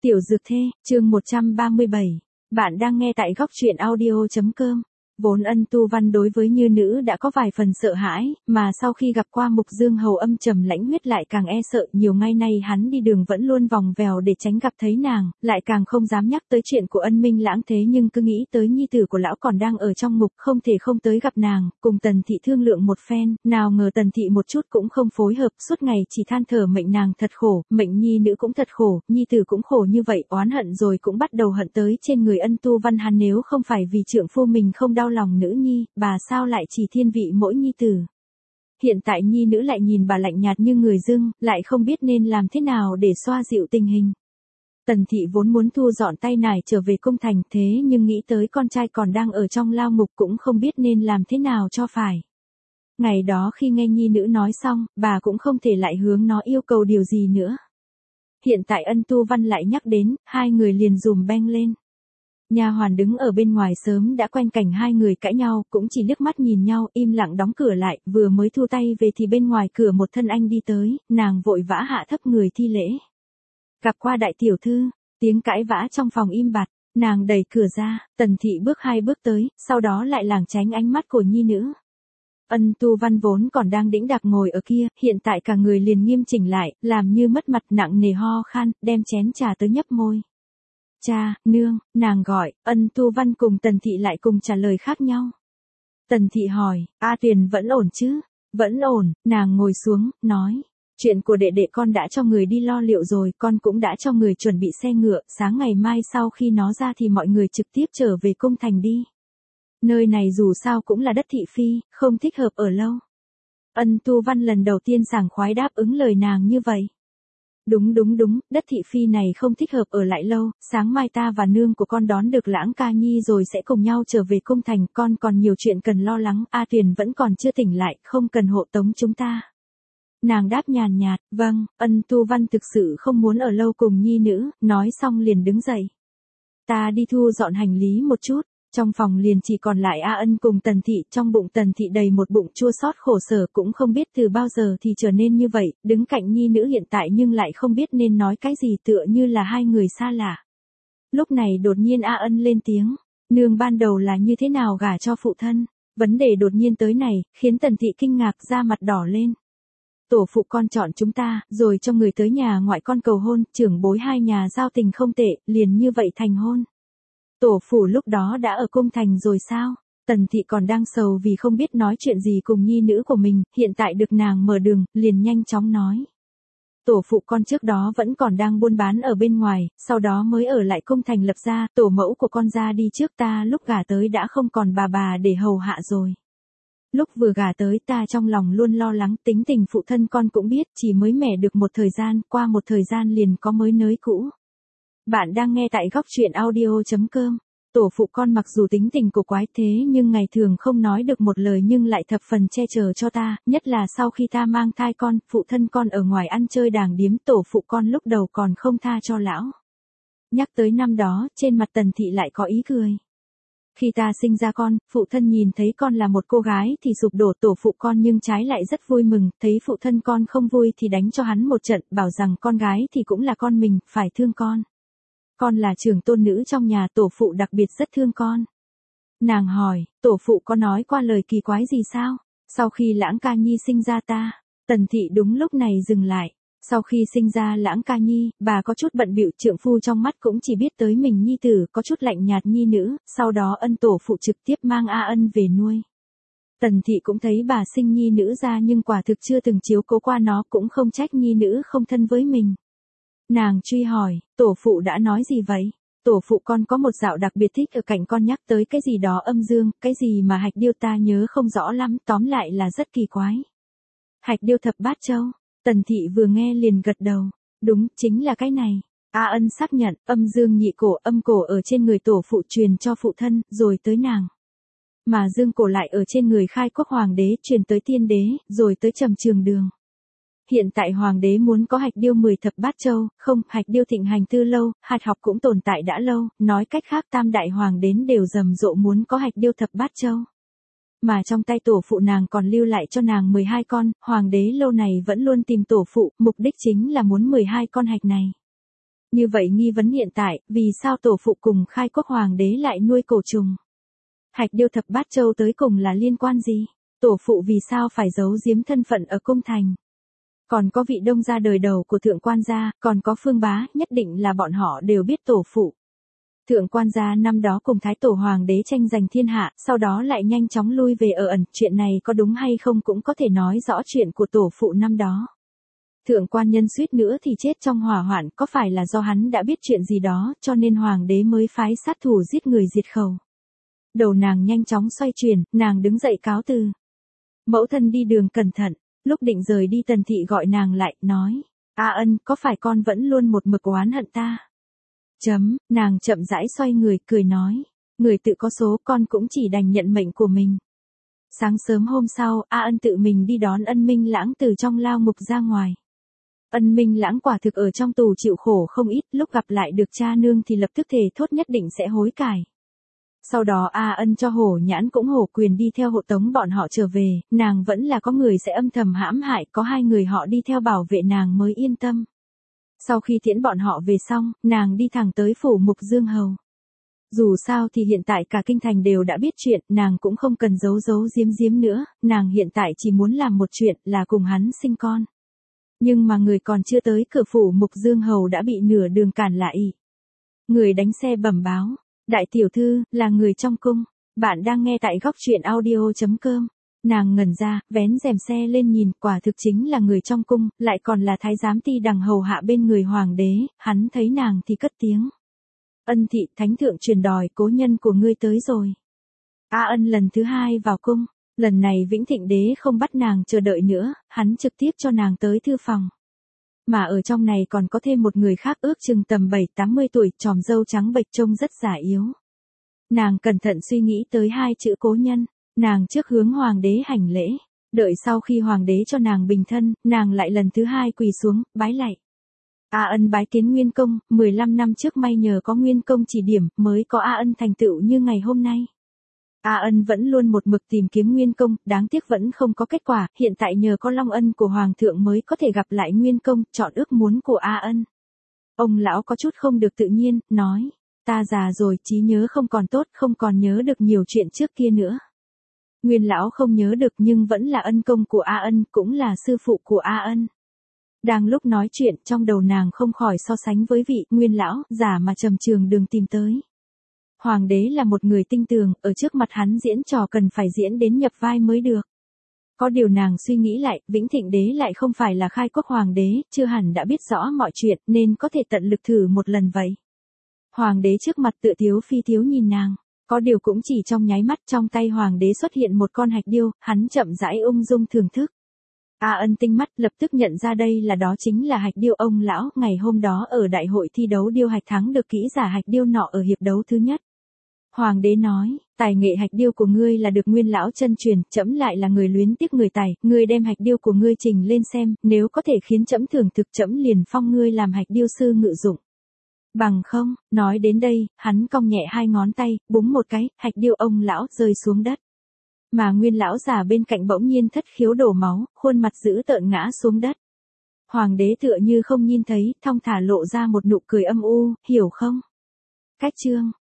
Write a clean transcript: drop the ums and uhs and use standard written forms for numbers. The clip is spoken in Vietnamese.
Tiểu Dược Thê, chương 137. Bạn đang nghe tại góc truyện audio.com. Vốn Ân Tu Văn đối với Như Nữ đã có vài phần sợ hãi, mà sau khi gặp qua Mục Dương Hầu âm trầm lãnh huyết lại càng e sợ. Nhiều ngày nay hắn đi đường vẫn luôn vòng vèo để tránh gặp thấy nàng, lại càng không dám nhắc tới chuyện của Ân Minh Lãng. Thế nhưng cứ nghĩ tới nhi tử của lão còn đang ở trong ngục, không thể không tới gặp nàng, cùng Tần Thị thương lượng một phen. Nào ngờ Tần Thị một chút cũng không phối hợp, suốt ngày chỉ than thở mệnh nàng thật khổ, mệnh nhi nữ cũng thật khổ, nhi tử cũng khổ như vậy. Oán hận rồi cũng bắt đầu hận tới trên người Ân Tu Văn. Hắn nếu không phải vì trượng phu mình không đau lòng nữ nhi, bà sao lại chỉ thiên vị mỗi nhi tử. Hiện tại nhi nữ lại nhìn bà lạnh nhạt như người dưng, lại không biết nên làm thế nào để xoa dịu tình hình. Tần Thị vốn muốn thu dọn tay nải trở về cung thành, thế nhưng nghĩ tới con trai còn đang ở trong lao ngục cũng không biết nên làm thế nào cho phải. Ngày đó khi nghe nhi nữ nói xong, bà cũng không thể lại hướng nó yêu cầu điều gì nữa. Hiện tại Ân Tu Văn lại nhắc đến, hai người liền dùm beng lên. Nha hoàn đứng ở bên ngoài sớm đã quen cảnh hai người cãi nhau, cũng chỉ liếc mắt nhìn nhau, im lặng đóng cửa lại. Vừa mới thu tay về thì bên ngoài cửa một thân anh đi tới, nàng vội vã hạ thấp người thi lễ. Gặp qua đại tiểu thư. Tiếng cãi vã trong phòng im bặt, nàng đẩy cửa ra. Tần Thị bước hai bước tới, sau đó lại lảng tránh ánh mắt của nhi nữ. Ân Tu Văn vốn còn đang đĩnh đạc ngồi ở kia, hiện tại cả người liền nghiêm chỉnh lại, làm như mất mặt, nặng nề ho khan, đem chén trà tới nhấp môi. Cha, nương, nàng gọi. Ân Tu Văn cùng Tần Thị lại cùng trả lời khác nhau. Tần Thị hỏi, A Tuyền vẫn ổn chứ? Vẫn ổn. Nàng ngồi xuống, nói. Chuyện của đệ đệ con đã cho người đi lo liệu rồi, con cũng đã cho người chuẩn bị xe ngựa, sáng ngày mai sau khi nó ra thì mọi người trực tiếp trở về cung thành đi. Nơi này dù sao cũng là đất thị phi, không thích hợp ở lâu. Ân Tu Văn lần đầu tiên sảng khoái đáp ứng lời nàng như vậy. Đúng, đất thị phi này không thích hợp ở lại lâu, sáng mai ta và nương của con đón được Lãng ca nhi rồi sẽ cùng nhau trở về cung thành, con còn nhiều chuyện cần lo lắng, A Tuyền vẫn còn chưa tỉnh lại, không cần hộ tống chúng ta. Nàng đáp nhàn nhạt, vâng. Ân Tu Văn thực sự không muốn ở lâu cùng nhi nữ, nói xong liền đứng dậy. Ta đi thu dọn hành lý một chút. Trong phòng liền chỉ còn lại A Ân cùng Tần Thị, trong bụng Tần Thị đầy một bụng chua xót khổ sở, cũng không biết từ bao giờ thì trở nên như vậy, đứng cạnh nhi nữ hiện tại nhưng lại không biết nên nói cái gì, tựa như là hai người xa lạ. Lúc này đột nhiên A Ân lên tiếng, nương ban đầu là như thế nào gả cho phụ thân? Vấn đề đột nhiên tới này, khiến Tần Thị kinh ngạc da mặt đỏ lên. Tổ phụ con chọn chúng ta, rồi cho người tới nhà ngoại con cầu hôn, trưởng bối hai nhà giao tình không tệ, liền như vậy thành hôn. Tổ phủ lúc đó đã ở cung thành rồi sao? Tần Thị còn đang sầu vì không biết nói chuyện gì cùng nhi nữ của mình, hiện tại được nàng mở đường, liền nhanh chóng nói. Tổ phụ con trước đó vẫn còn đang buôn bán ở bên ngoài, sau đó mới ở lại cung thành lập gia, tổ mẫu của con ra đi trước ta, lúc gả tới đã không còn bà để hầu hạ rồi. Lúc vừa gả tới ta trong lòng luôn lo lắng, tính tình phụ thân con cũng biết, chỉ mới mẻ được một thời gian, qua một thời gian liền có mới nới cũ. Bạn đang nghe tại góc truyện audio.com. Tổ phụ con mặc dù tính tình cổ quái thế nhưng ngày thường không nói được một lời nhưng lại thập phần che chở cho ta, nhất là sau khi ta mang thai con, phụ thân con ở ngoài ăn chơi đàng điếm, tổ phụ con lúc đầu còn không tha cho lão. Nhắc tới năm đó, trên mặt Tần Thị lại có ý cười. Khi ta sinh ra con, phụ thân nhìn thấy con là một cô gái thì sụp đổ, tổ phụ con nhưng trái lại rất vui mừng, thấy phụ thân con không vui thì đánh cho hắn một trận, bảo rằng con gái thì cũng là con mình, phải thương con. Con là trưởng tôn nữ trong nhà, tổ phụ đặc biệt rất thương con. Nàng hỏi, tổ phụ có nói qua lời kỳ quái gì sao? Sau khi Lãng ca nhi sinh ra ta, Tần Thị đúng lúc này dừng lại. Sau khi sinh ra Lãng ca nhi, bà có chút bận bịu, trượng phu trong mắt cũng chỉ biết tới mình nhi tử, có chút lạnh nhạt nhi nữ, sau đó Ân tổ phụ trực tiếp mang A Ân về nuôi. Tần Thị cũng thấy bà sinh nhi nữ ra nhưng quả thực chưa từng chiếu cố qua nó, cũng không trách nhi nữ không thân với mình. Nàng truy hỏi, tổ phụ đã nói gì vậy? Tổ phụ con có một dạo đặc biệt thích ở cạnh con nhắc tới cái gì đó âm dương, cái gì mà hạch điêu ta nhớ không rõ lắm, tóm lại là rất kỳ quái. Hạch điêu thập bát châu. Tần Thị vừa nghe liền gật đầu. Đúng, chính là cái này. A Ân xác nhận, âm dương nhị cổ, âm cổ ở trên người tổ phụ truyền cho phụ thân, rồi tới nàng. Mà dương cổ lại ở trên người Khai Quốc hoàng đế, truyền tới tiên đế, rồi tới Trầm Trường Đường. Hiện tại hoàng đế muốn có hạch điêu 10 thập bát châu, không, hạch điêu thịnh hành từ lâu, hạt học cũng tồn tại đã lâu, nói cách khác tam đại hoàng đến đều rầm rộ muốn có hạch điêu thập bát châu. Mà trong tay tổ phụ nàng còn lưu lại cho nàng 12 con, hoàng đế lâu này vẫn luôn tìm tổ phụ, mục đích chính là muốn 12 con hạch này. Như vậy nghi vấn hiện tại, vì sao tổ phụ cùng khai quốc hoàng đế lại nuôi cổ trùng? Hạch điêu thập bát châu tới cùng là liên quan gì? Tổ phụ vì sao phải giấu giếm thân phận ở cung thành? Còn có vị đông gia đời đầu của thượng quan gia, còn có Phương Bá, nhất định là bọn họ đều biết tổ phụ. Thượng quan gia năm đó cùng thái tổ hoàng đế tranh giành thiên hạ, sau đó lại nhanh chóng lui về ở ẩn, chuyện này có đúng hay không cũng có thể nói rõ chuyện của tổ phụ năm đó. Thượng quan nhân suýt nữa thì chết trong hỏa hoạn, có phải là do hắn đã biết chuyện gì đó, cho nên hoàng đế mới phái sát thủ giết người diệt khẩu. Đầu nàng nhanh chóng xoay chuyển, nàng đứng dậy cáo từ. Mẫu thân đi đường cẩn thận, lúc định rời đi Tần thị gọi nàng lại, nói, A Ân, có phải con vẫn luôn một mực oán hận ta? Nàng chậm rãi xoay người, cười nói, người tự có số, con cũng chỉ đành nhận mệnh của mình. Sáng sớm hôm sau, A Ân tự mình đi đón Ân Minh Lãng từ trong lao ngục ra ngoài. Ân Minh Lãng quả thực ở trong tù chịu khổ không ít, lúc gặp lại được cha nương thì lập tức thề thốt nhất định sẽ hối cải. Sau đó A Ân cho Hổ Nhãn cũng hổ quyền đi theo hộ tống bọn họ trở về, nàng vẫn là có người sẽ âm thầm hãm hại, có hai người họ đi theo bảo vệ nàng mới yên tâm. Sau khi tiễn bọn họ về xong, nàng đi thẳng tới phủ Mục Dương Hầu. Dù sao thì hiện tại cả kinh thành đều đã biết chuyện, nàng cũng không cần giấu giấu giếm giếm nữa, nàng hiện tại chỉ muốn làm một chuyện là cùng hắn sinh con. Nhưng mà người còn chưa tới cửa phủ Mục Dương Hầu đã bị nửa đường cản lại. Người đánh xe bẩm báo, đại tiểu thư, là người trong cung, bạn đang nghe tại góc truyện audio.com. Nàng ngẩn ra, vén rèm xe lên nhìn, quả thực chính là người trong cung, lại còn là thái giám ti đằng hầu hạ bên người hoàng đế, hắn thấy nàng thì cất tiếng. Ân thị, thánh thượng truyền đòi, cố nhân của ngươi tới rồi. A Ân lần thứ hai vào cung, lần này Vĩnh Thịnh đế không bắt nàng chờ đợi nữa, hắn trực tiếp cho nàng tới thư phòng. Mà ở trong này còn có thêm một người khác ước chừng tầm 7-80 tuổi, tròm râu trắng bệch trông rất già yếu. Nàng cẩn thận suy nghĩ tới hai chữ cố nhân, nàng trước hướng hoàng đế hành lễ, đợi sau khi hoàng đế cho nàng bình thân, nàng lại lần thứ hai quỳ xuống, bái lạy. A Ân bái kiến Nguyên Công, 15 năm trước may nhờ có Nguyên Công chỉ điểm, mới có A Ân thành tựu như ngày hôm nay. A Ân vẫn luôn một mực tìm kiếm Nguyên Công, đáng tiếc vẫn không có kết quả, hiện tại nhờ có long ân của Hoàng thượng mới có thể gặp lại Nguyên Công, chọn ước muốn của A Ân. Ông lão có chút không được tự nhiên, nói, ta già rồi, trí nhớ không còn tốt, không còn nhớ được nhiều chuyện trước kia nữa. Nguyên lão không nhớ được nhưng vẫn là ân công của A Ân, cũng là sư phụ của A Ân. Đang lúc nói chuyện, trong đầu nàng không khỏi so sánh với vị Nguyên lão, già mà trầm trường đường tìm tới. Hoàng đế là một người tinh tường, ở trước mặt hắn diễn trò cần phải diễn đến nhập vai mới được. Có điều nàng suy nghĩ lại, Vĩnh Thịnh đế lại không phải là khai quốc hoàng đế, chưa hẳn đã biết rõ mọi chuyện, nên có thể tận lực thử một lần vậy. Hoàng đế trước mặt tựa thiếu phi thiếu nhìn nàng, có điều cũng chỉ trong nháy mắt, trong tay hoàng đế xuất hiện một con hạch điêu, hắn chậm rãi ung dung thưởng thức. A Ân tinh mắt lập tức nhận ra đây là đó chính là hạch điêu ông lão, ngày hôm đó ở đại hội thi đấu điêu hạch thắng được kỹ giả hạch điêu nọ ở hiệp đấu thứ nhất. Hoàng đế nói, tài nghệ hạch điêu của ngươi là được Nguyên lão chân truyền, trẫm lại là người luyến tiếc người tài, ngươi đem hạch điêu của ngươi trình lên xem, nếu có thể khiến trẫm thưởng thực trẫm liền phong ngươi làm hạch điêu sư ngự dụng. Bằng không, nói đến đây, hắn cong nhẹ hai ngón tay, búng một cái, hạch điêu ông lão rơi xuống đất. Mà Nguyên lão già bên cạnh bỗng nhiên thất khiếu đổ máu, khuôn mặt dữ tợn ngã xuống đất. Hoàng đế tựa như không nhìn thấy, thong thả lộ ra một nụ cười âm u, hiểu không? Cách chương